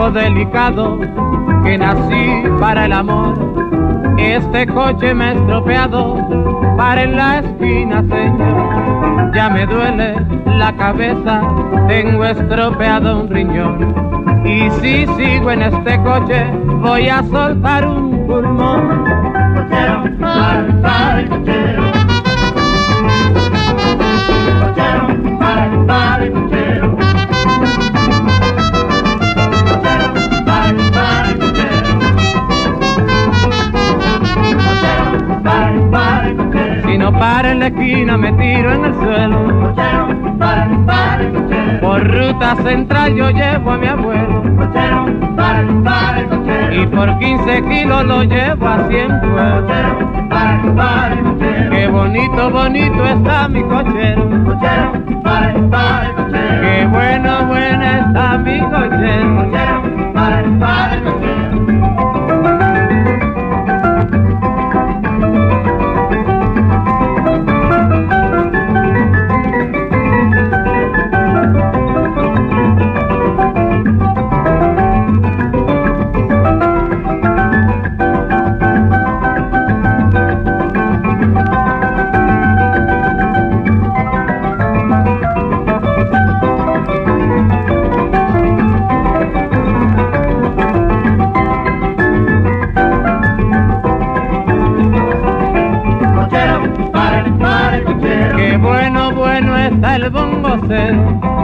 chico delicado que nací para el amor. Este coche me ha estropeado, para en la esquina, señor. Ya me duele la cabeza, tengo estropeado un riñón. Y si sigo en este coche, voy a soltar un pulmón. Cochero, para el cochero. Cochero, para el cochero. Cochero, para el cochero. Cochero, para el cochero. Si no para en la esquina, me tiro en el suelo. Cochero, para el cochero. Por ruta central yo llevo a mi abuelo. Cochero, para el cochero. Y por 15 kilos lo llevo a Cienfuegos. Cochero, para el cochero. Qué bonito, bonito está mi cochero. Cochero, para el cochero. Qué bueno, bueno está mi cochero. Cochero, para el cochero. Qué bueno, bueno está el bongo cero.